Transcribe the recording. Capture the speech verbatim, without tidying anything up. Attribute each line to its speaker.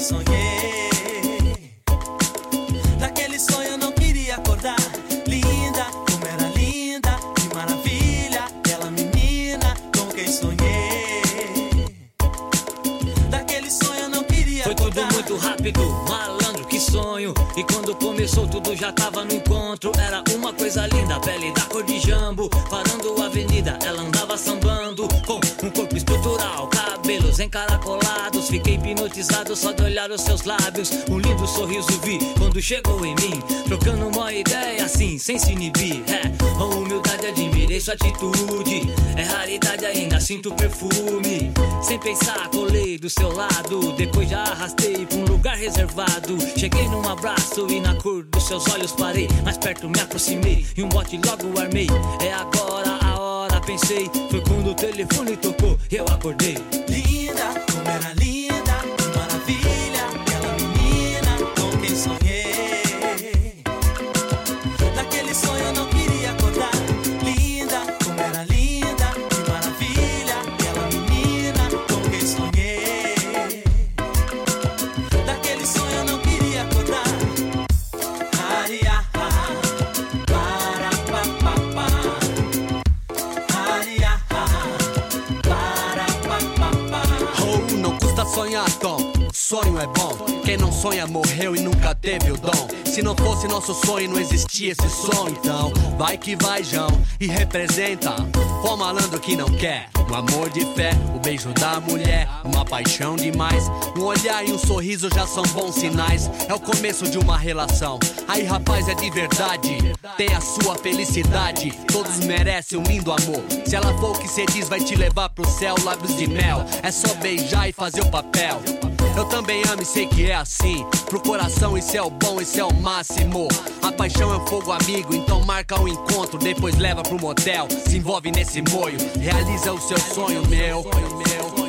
Speaker 1: sonhei. Daquele sonho eu não queria acordar. Linda, como era linda, que maravilha, aquela menina com quem sonhei. Daquele sonho eu não queria
Speaker 2: Foi
Speaker 1: acordar.
Speaker 2: tudo muito rápido, malandro, que sonho. E quando começou tudo já tava no encontro. Era uma coisa linda, pele da cor de jambo. Parando a avenida, ela andava sambando. Com um corpo estrutural, cabelos encaracolados. Fiquei hipnotizado só de olhar os seus lábios. Um lindo sorriso vi quando chegou em mim. Trocando uma ideia assim, sem se inibir. É, com humildade admirei sua atitude. É raridade ainda, sinto perfume. Sem pensar, colei do seu lado. Depois já arrastei pra um lugar reservado. Cheguei num abraço e na cor dos seus olhos parei. Mais perto me aproximei e um bote logo armei. É agora a hora, pensei. Foi quando o telefone tocou e eu acordei.
Speaker 1: Linda, como era linda, que maravilha, aquela menina com quem sonhei. Daquele sonho eu não queria acordar. Linda, como era linda, que maravilha, aquela menina com quem sonhei. Daquele sonho eu não queria acordar. Aria, para, pa, pa, pa. Aria, para, pa, pa, pa.
Speaker 3: Oh, não custa sonhar, Tom. Sonho é bom. Quem não sonha morreu e nunca teve o dom. Se não fosse nosso sonho, não existia esse som. Então, vai que vai, João, e representa o malandro que não quer. Um amor de fé, o beijo da mulher, uma paixão demais. Um olhar e um sorriso já são bons sinais. É o começo de uma relação. Aí, rapaz, é de verdade. Tem a sua felicidade. Todos merecem um lindo amor. Se ela for o que cê diz, vai te levar pro céu. Lábios de mel, é só beijar e fazer o papel. Eu também amo e sei que é assim. Pro coração isso é o bom, isso é o máximo. A paixão é um fogo amigo, então marca o encontro. Depois leva pro motel, se envolve nesse moio. Realiza o seu sonho, meu.